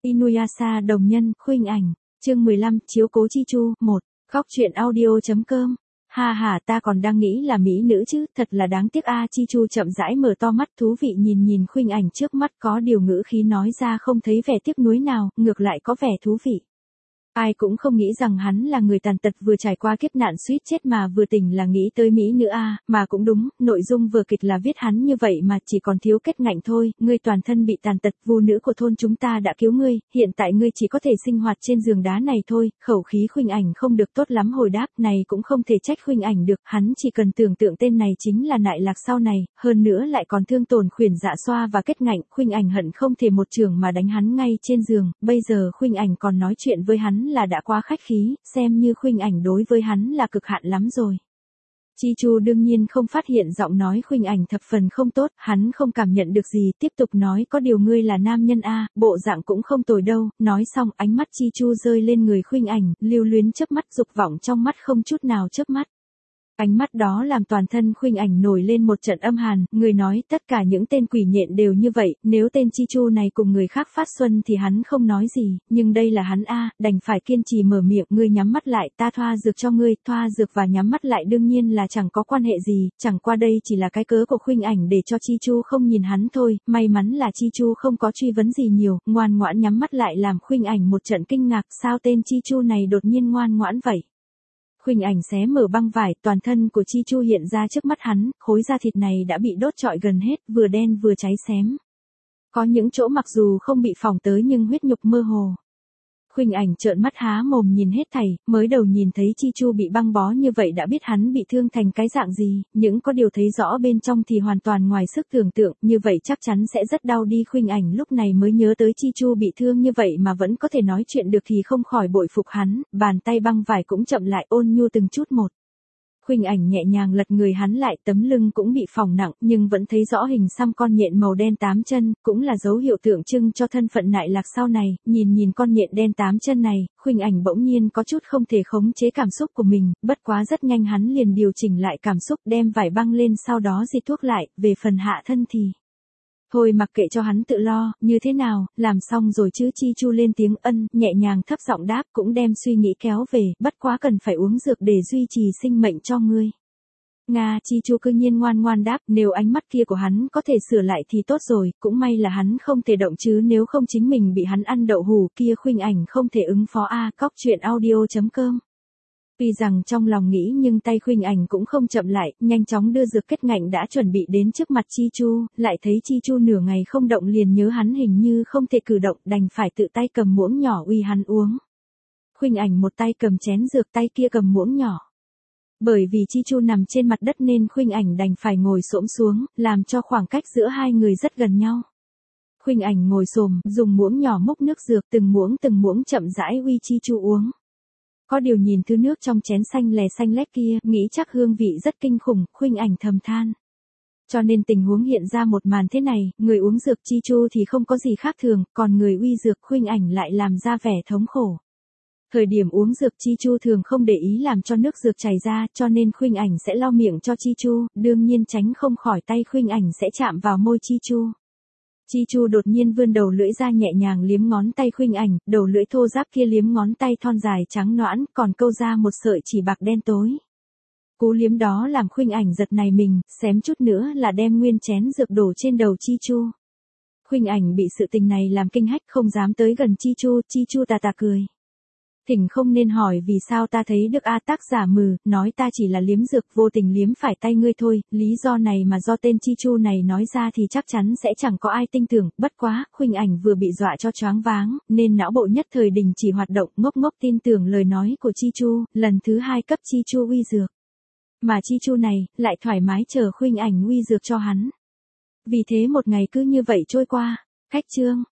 Inuyasha đồng nhân, khuynh ảnh, chương 15, chiếu cố Chi Chu, 1, khóc chuyện audio.com. Ha ha, ta còn đang nghĩ là mỹ nữ chứ, thật là đáng tiếc a. Chi Chu chậm rãi mở to mắt thú vị nhìn khuynh ảnh trước mắt, có điều ngữ khí nói ra không thấy vẻ tiếc nuối nào, ngược lại có vẻ thú vị. Ai cũng không nghĩ rằng hắn là người tàn tật vừa trải qua kiếp nạn suýt chết mà vừa tỉnh là nghĩ tới mỹ nữ a, mà cũng đúng, nội dung vở kịch là viết hắn như vậy mà chỉ còn thiếu kết ngạnh thôi, ngươi toàn thân bị tàn tật, vu nữ của thôn chúng ta đã cứu ngươi, hiện tại ngươi chỉ có thể sinh hoạt trên giường đá này thôi. Khẩu khí khuynh ảnh không được tốt lắm hồi đáp, này cũng không thể trách khuynh ảnh được, hắn chỉ cần tưởng tượng tên này chính là Nại Lạc sau này, hơn nữa lại còn thương tổn khuyển dạ xoa và kết ngạnh, khuynh ảnh hận không thể một chưởng mà đánh hắn ngay trên giường, bây giờ khuynh ảnh còn nói chuyện với hắn là đã quá khách khí, xem như khuynh ảnh đối với hắn là cực hạn lắm rồi. Chi Chu đương nhiên không phát hiện giọng nói khuynh ảnh thập phần không tốt, hắn không cảm nhận được gì, tiếp tục nói có điều ngươi là nam nhân a, bộ dạng cũng không tồi đâu. Nói xong ánh mắt Chi Chu rơi lên người khuynh ảnh, lưu luyến chớp mắt, dục vọng trong mắt không chút nào chớp mắt. Ánh mắt đó làm toàn thân khuynh ảnh nổi lên một trận âm hàn, người nói tất cả những tên quỷ nhện đều như vậy, nếu tên Chi Chu này cùng người khác phát xuân thì hắn không nói gì, nhưng đây là hắn a, đành phải kiên trì mở miệng, ngươi nhắm mắt lại, ta thoa dược cho ngươi. Thoa dược và nhắm mắt lại đương nhiên là chẳng có quan hệ gì, chẳng qua đây chỉ là cái cớ của khuynh ảnh để cho Chi Chu không nhìn hắn thôi, may mắn là Chi Chu không có truy vấn gì nhiều, ngoan ngoãn nhắm mắt lại làm khuynh ảnh một trận kinh ngạc, sao tên Chi Chu này đột nhiên ngoan ngoãn vậy. Khuynh ảnh xé mở băng vải, toàn thân của Chi Chu hiện ra trước mắt hắn, khối da thịt này đã bị đốt trọi gần hết, vừa đen vừa cháy xém. Có những chỗ mặc dù không bị phỏng tới nhưng huyết nhục mơ hồ. Khuynh ảnh trợn mắt há mồm nhìn hết thảy, mới đầu nhìn thấy Chi Chu bị băng bó như vậy đã biết hắn bị thương thành cái dạng gì, những có điều thấy rõ bên trong thì hoàn toàn ngoài sức tưởng tượng, như vậy chắc chắn sẽ rất đau đi. Khuynh ảnh lúc này mới nhớ tới Chi Chu bị thương như vậy mà vẫn có thể nói chuyện được thì không khỏi bội phục hắn, bàn tay băng vải cũng chậm lại ôn nhu từng chút một. Khuynh ảnh nhẹ nhàng lật người hắn lại, tấm lưng cũng bị phỏng nặng, nhưng vẫn thấy rõ hình xăm con nhện màu đen 8 chân, cũng là dấu hiệu tượng trưng cho thân phận Nại Lạc sau này. Nhìn con nhện đen 8 chân này, khuynh ảnh bỗng nhiên có chút không thể khống chế cảm xúc của mình, bất quá rất nhanh hắn liền điều chỉnh lại cảm xúc, đem vải băng lên sau đó xịt thuốc lại, về phần hạ thân thì thôi mặc kệ cho hắn tự lo, như thế nào, làm xong rồi chứ. Chi Chu lên tiếng ân, nhẹ nhàng thấp giọng đáp, cũng đem suy nghĩ kéo về, bất quá cần phải uống dược để duy trì sinh mệnh cho ngươi. Nga. Chi Chu cư nhiên ngoan ngoan đáp, nếu ánh mắt kia của hắn có thể sửa lại thì tốt rồi, cũng may là hắn không thể động chứ nếu không chính mình bị hắn ăn đậu hù kia. Khuynh ảnh không thể ứng phó a. Cóc chuyện audio.com. Tuy rằng trong lòng nghĩ nhưng tay khuynh ảnh cũng không chậm lại, nhanh chóng đưa dược kết ngạnh đã chuẩn bị đến trước mặt Chi Chu, lại thấy Chi Chu nửa ngày không động liền nhớ hắn hình như không thể cử động, đành phải tự tay cầm muỗng nhỏ uy hắn uống. Khuynh ảnh một tay cầm chén dược, tay kia cầm muỗng nhỏ. Bởi vì Chi Chu nằm trên mặt đất nên khuynh ảnh đành phải ngồi xổm xuống, làm cho khoảng cách giữa hai người rất gần nhau. Khuynh ảnh ngồi xổm, dùng muỗng nhỏ múc nước dược từng muỗng chậm rãi uy Chi Chu uống. Có điều nhìn thứ nước trong chén xanh lét kia, nghĩ chắc hương vị rất kinh khủng, khuynh ảnh thầm than. Cho nên tình huống hiện ra một màn thế này, người uống dược Chi Chu thì không có gì khác thường, còn người uy dược khuynh ảnh lại làm ra vẻ thống khổ. Thời điểm uống dược Chi Chu thường không để ý làm cho nước dược chảy ra, cho nên khuynh ảnh sẽ lau miệng cho Chi Chu, đương nhiên tránh không khỏi tay khuynh ảnh sẽ chạm vào môi Chi Chu. Chi Chu đột nhiên vươn đầu lưỡi ra nhẹ nhàng liếm ngón tay khuynh ảnh, đầu lưỡi thô ráp kia liếm ngón tay thon dài trắng nõn, còn câu ra một sợi chỉ bạc đen tối. Cú liếm đó làm khuynh ảnh giật nảy mình, xém chút nữa là đem nguyên chén dược đổ trên đầu Chi Chu. Khuynh ảnh bị sự tình này làm kinh hách không dám tới gần Chi Chu tà tà cười. Thỉnh không nên hỏi vì sao ta thấy được a. Tác giả nói ta chỉ là liếm dược, vô tình liếm phải tay ngươi thôi, lý do này mà do tên Chi Chu này nói ra thì chắc chắn sẽ chẳng có ai tin tưởng, bất quá, khuynh ảnh vừa bị dọa cho choáng váng, nên não bộ nhất thời đình chỉ hoạt động, ngốc tin tưởng lời nói của Chi Chu, lần thứ hai cấp Chi Chu uy dược. Mà Chi Chu này, lại thoải mái chờ khuynh ảnh uy dược cho hắn. Vì thế một ngày cứ như vậy trôi qua. Khách chương.